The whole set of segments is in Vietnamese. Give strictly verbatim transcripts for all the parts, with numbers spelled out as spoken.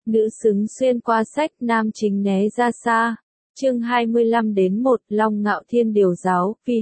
Nữ xứng xuyên qua sách, nam chính né ra xa. Chương hai mươi lăm đến một, Long Ngạo Thiên điều giáo, ph.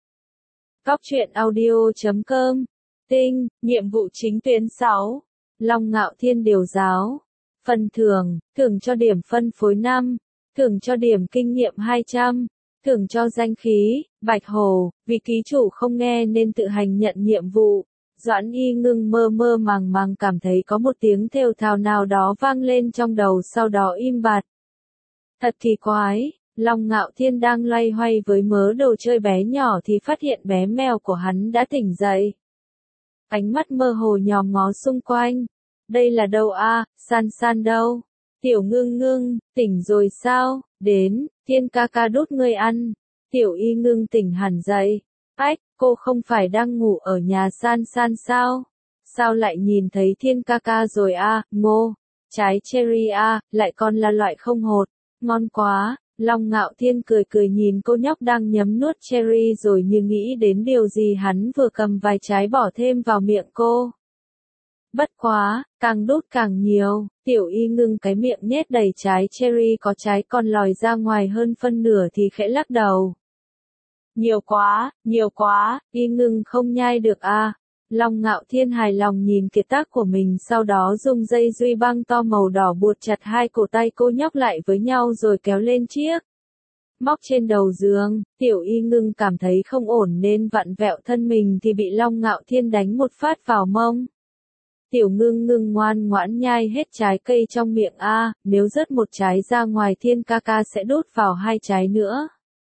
Góc truyện audio chấm com. Tinh, nhiệm vụ chính tuyến sáu. Long Ngạo Thiên điều giáo. Phần thưởng, thưởng cho điểm phân phối năm, thưởng cho điểm kinh nghiệm hai trăm, thưởng cho danh khí, Bạch Hồ, vì ký chủ không nghe nên tự hành nhận nhiệm vụ. Doãn Y Ngưng mơ mơ màng màng cảm thấy có một tiếng thều thào nào đó vang lên trong đầu, sau đó im bặt. Thật kỳ quái, Long Ngạo Thiên đang loay hoay với mớ đồ chơi bé nhỏ thì phát hiện bé mèo của hắn đã tỉnh dậy. Ánh mắt mơ hồ nhòm ngó xung quanh. Đây là đâu a? San San đâu? Tiểu Ngưng Ngưng, tỉnh rồi sao? Đến, Thiên ca ca đút ngươi ăn. Tiểu Y Ngưng tỉnh hẳn dậy. Ách, cô không phải đang ngủ ở nhà San San sao? Sao lại nhìn thấy Thiên ca ca rồi a? Ngô, trái cherry a, lại còn là loại không hột. Ngon quá. Long Ngạo Thiên cười cười nhìn cô nhóc đang nhấm nuốt cherry rồi như nghĩ đến điều gì, hắn vừa cầm vài trái bỏ thêm vào miệng cô. Bất quá, càng đút càng nhiều, Tiểu Y Ngưng cái miệng nhét đầy trái cherry có trái còn lòi ra ngoài hơn phân nửa thì khẽ lắc đầu. Nhiều quá, nhiều quá, Y Ngưng không nhai được a. À. Long Ngạo Thiên hài lòng nhìn kiệt tác của mình, sau đó dùng dây duy băng to màu đỏ buộc chặt hai cổ tay cô nhóc lại với nhau rồi kéo lên chiếc móc trên đầu giường. Tiểu Y Ngưng cảm thấy không ổn nên vặn vẹo thân mình thì bị Long Ngạo Thiên đánh một phát vào mông. Tiểu Ngưng Ngưng ngoan ngoãn nhai hết trái cây trong miệng a, à, nếu rớt một trái ra ngoài Thiên ca ca sẽ đút vào hai trái nữa.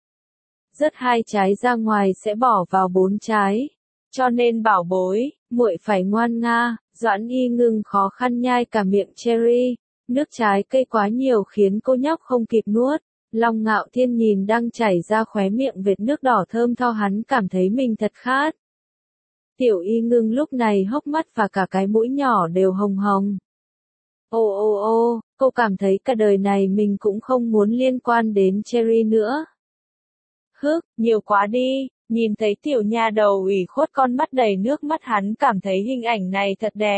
Rớt hai trái ra ngoài sẽ bỏ vào bốn trái. Cho nên bảo bối, muội phải ngoan nga. Doãn Y Ngưng khó khăn nhai cả miệng cherry, nước trái cây quá nhiều khiến cô nhóc không kịp nuốt. Long Ngạo Thiên nhìn đang chảy ra khóe miệng vệt nước đỏ thơm tho, hắn cảm thấy mình thật khát. Tiểu Y Ngưng lúc này hốc mắt và cả cái mũi nhỏ đều hồng hồng. Ô ô ô, cô cảm thấy cả đời này mình cũng không muốn liên quan đến cherry nữa. Hức, nhiều quá đi. Nhìn thấy tiểu nha đầu ủy khuất con mắt đầy nước mắt, hắn cảm thấy hình ảnh này thật đẹp.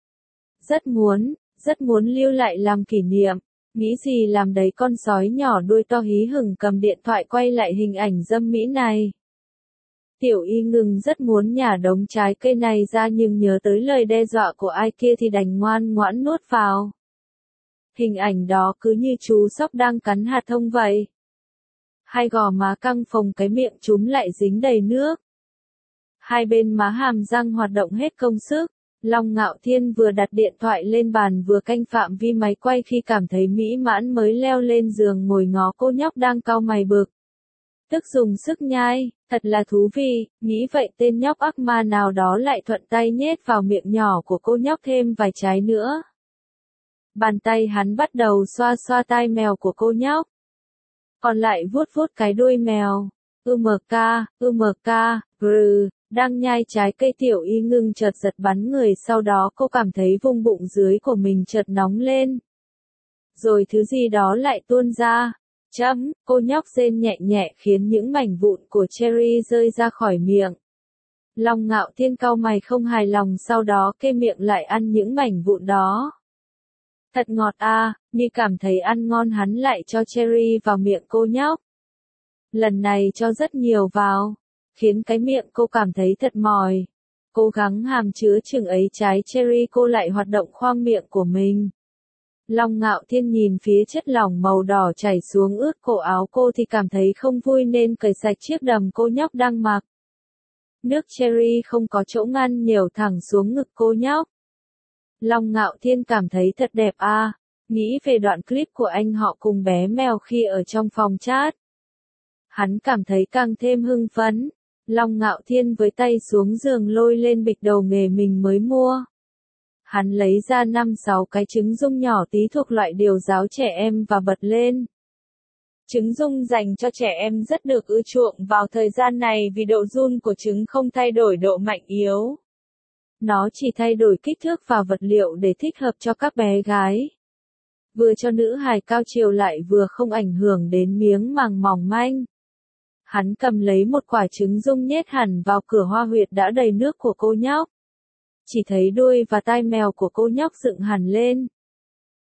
Rất muốn, rất muốn lưu lại làm kỷ niệm. Nghĩ gì làm đấy, con sói nhỏ đuôi to hí hửng cầm điện thoại quay lại hình ảnh dâm mỹ này. Tiểu Y Ngưng rất muốn nhả đống trái cây này ra nhưng nhớ tới lời đe dọa của ai kia thì đành ngoan ngoãn nuốt vào. Hình ảnh đó cứ như chú sóc đang cắn hạt thông vậy. Hai gò má căng phồng, cái miệng chúm lại dính đầy nước. Hai bên má hàm răng hoạt động hết công sức. Long Ngạo Thiên vừa đặt điện thoại lên bàn vừa canh phạm vi máy quay khi cảm thấy mỹ mãn mới leo lên giường ngồi ngó cô nhóc đang cau mày bực. Tức dùng sức nhai, thật là thú vị, nghĩ vậy tên nhóc ác ma nào đó lại thuận tay nhét vào miệng nhỏ của cô nhóc thêm vài trái nữa. Bàn tay hắn bắt đầu xoa xoa tai mèo của cô nhóc. Còn lại vuốt vuốt cái đuôi mèo. U M K, U M K, grừ, đang nhai trái cây. Tiểu Y Ngưng chợt giật bắn người, sau đó cô cảm thấy vùng bụng dưới của mình chợt nóng lên. Rồi thứ gì đó lại tuôn ra. Chấm, cô nhóc rên nhẹ nhẹ khiến những mảnh vụn của cherry rơi ra khỏi miệng. Long Ngạo Thiên cau mày không hài lòng, sau đó kê miệng lại ăn những mảnh vụn đó. Thật ngọt a, à, như cảm thấy ăn ngon hắn lại cho cherry vào miệng cô nhóc. Lần này cho rất nhiều vào, khiến cái miệng cô cảm thấy thật mỏi. Cố gắng hàm chứa chừng ấy trái cherry, cô lại hoạt động khoang miệng của mình. Long Ngạo Thiên nhìn phía chất lỏng màu đỏ chảy xuống ướt cổ áo cô thì cảm thấy không vui nên cởi sạch chiếc đầm cô nhóc đang mặc. Nước cherry không có chỗ ngăn nhểu thẳng xuống ngực cô nhóc. Long Ngạo Thiên cảm thấy thật đẹp a, à. Nghĩ về đoạn clip của anh họ cùng bé mèo khi ở trong phòng chat. Hắn cảm thấy càng thêm hưng phấn. Long Ngạo Thiên với tay xuống giường lôi lên bịch đầu nghề mình mới mua. Hắn lấy ra năm sáu cái trứng rung nhỏ tí thuộc loại điều giáo trẻ em và bật lên. Trứng rung dành cho trẻ em rất được ưa chuộng vào thời gian này vì độ run của trứng không thay đổi độ mạnh yếu. Nó chỉ thay đổi kích thước và vật liệu để thích hợp cho các bé gái. Vừa cho nữ hài cao chiều lại vừa không ảnh hưởng đến miếng màng mỏng manh. Hắn cầm lấy một quả trứng rung nhét hẳn vào cửa hoa huyệt đã đầy nước của cô nhóc. Chỉ thấy đuôi và tai mèo của cô nhóc dựng hẳn lên.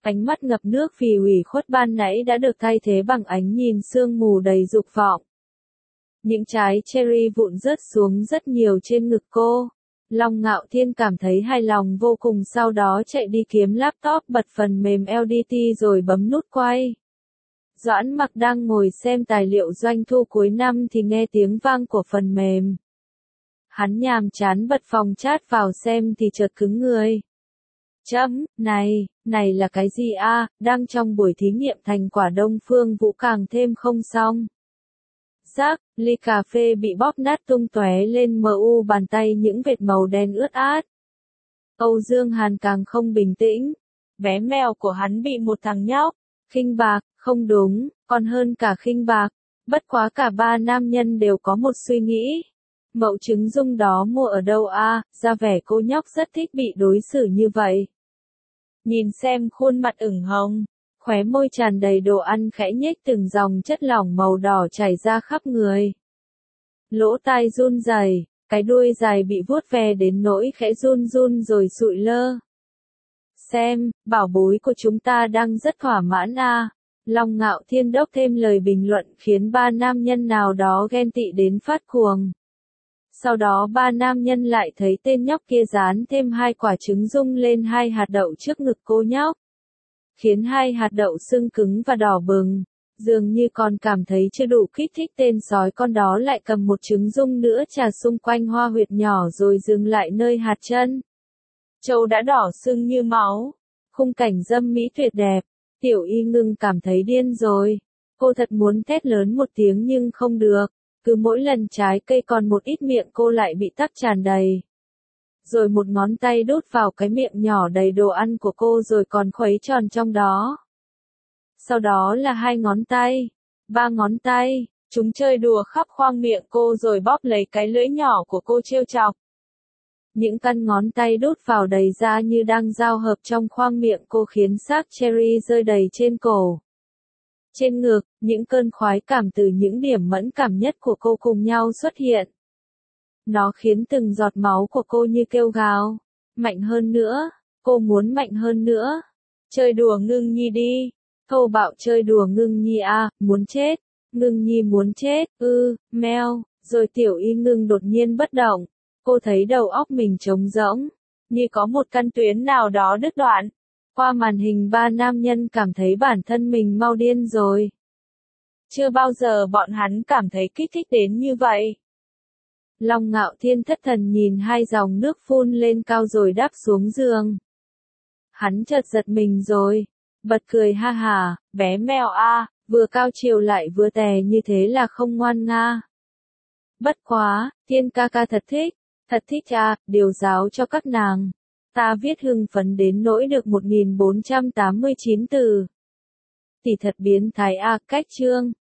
Ánh mắt ngập nước vì ủy khuất ban nãy đã được thay thế bằng ánh nhìn sương mù đầy dục vọng. Những trái cherry vụn rớt xuống rất nhiều trên ngực cô. Long Ngạo Thiên cảm thấy hài lòng vô cùng, sau đó chạy đi kiếm laptop, bật phần mềm L D T rồi bấm nút quay. Doãn Mặc đang ngồi xem tài liệu doanh thu cuối năm thì nghe tiếng vang của phần mềm. Hắn nhàm chán bật phòng chat vào xem thì chợt cứng người. Chấm, này, này là cái gì a? À, đang trong buổi thí nghiệm thành quả Đông Phương Vũ càng thêm không xong. Rác, ly cà phê bị bóp nát tung tóe lên, mờ u bàn tay những vệt màu đen ướt át. Âu Dương Hàn càng không bình tĩnh. Bé mèo của hắn bị một thằng nhóc khinh bạc, không đúng, còn hơn cả khinh bạc. Bất quá cả ba nam nhân đều có một suy nghĩ. Mậu trứng dung đó mua ở đâu a? À, ra vẻ cô nhóc rất thích bị đối xử như vậy. Nhìn xem khuôn mặt ửng hồng, khóe môi tràn đầy đồ ăn khẽ nhếch, từng dòng chất lỏng màu đỏ chảy ra khắp người. Lỗ tai run rẩy, cái đuôi dài bị vuốt ve đến nỗi khẽ run run rồi sụi lơ. Xem, bảo bối của chúng ta đang rất thỏa mãn a. À. Long Ngạo Thiên đốc thêm lời bình luận khiến ba nam nhân nào đó ghen tị đến phát cuồng. Sau đó ba nam nhân lại thấy tên nhóc kia dán thêm hai quả trứng dung lên hai hạt đậu trước ngực cô nhóc. Khiến hai hạt đậu sưng cứng và đỏ bừng. Dường như còn cảm thấy chưa đủ kích thích, tên sói con đó lại cầm một trứng dung nữa chà xung quanh hoa huyệt nhỏ rồi dừng lại nơi hạt chân. Trâu đã đỏ sưng như máu. Khung cảnh dâm mỹ tuyệt đẹp. Tiểu Y Ngưng cảm thấy điên rồi. Cô thật muốn thét lớn một tiếng nhưng không được. Cứ mỗi lần trái cây còn một ít miệng cô lại bị tắc tràn đầy. Rồi một ngón tay đút vào cái miệng nhỏ đầy đồ ăn của cô rồi còn khuấy tròn trong đó. Sau đó là hai ngón tay, ba ngón tay, chúng chơi đùa khắp khoang miệng cô rồi bóp lấy cái lưỡi nhỏ của cô trêu chọc. Những căn ngón tay đút vào đầy ra như đang giao hợp trong khoang miệng cô khiến xác cherry rơi đầy trên cổ. Trên ngực, những cơn khoái cảm từ những điểm mẫn cảm nhất của cô cùng nhau xuất hiện. Nó khiến từng giọt máu của cô như kêu gào. Mạnh hơn nữa, cô muốn mạnh hơn nữa. Chơi đùa Ngưng Nhi đi. Thô bạo chơi đùa Ngưng Nhi à, muốn chết. Ngưng Nhi muốn chết, ư, ừ, meo. Rồi Tiểu Y Ngưng đột nhiên bất động. Cô thấy đầu óc mình trống rỗng, như có một căn tuyến nào đó đứt đoạn. Qua màn hình ba nam nhân cảm thấy bản thân mình mau điên rồi. Chưa bao giờ bọn hắn cảm thấy kích thích đến như vậy. Long Ngạo Thiên thất thần nhìn hai dòng nước phun lên cao rồi đáp xuống giường. Hắn chợt giật mình rồi, bật cười ha hà, bé mèo a, vừa cao chiều lại vừa tè như thế là không ngoan nga. Bất quá, Thiên ca ca thật thích, thật thích à, điều giáo cho các nàng. Ta viết hưng phấn đến nỗi được một nghìn bốn trăm tám mươi chín từ. Tỷ thật biến thái a, cách chương.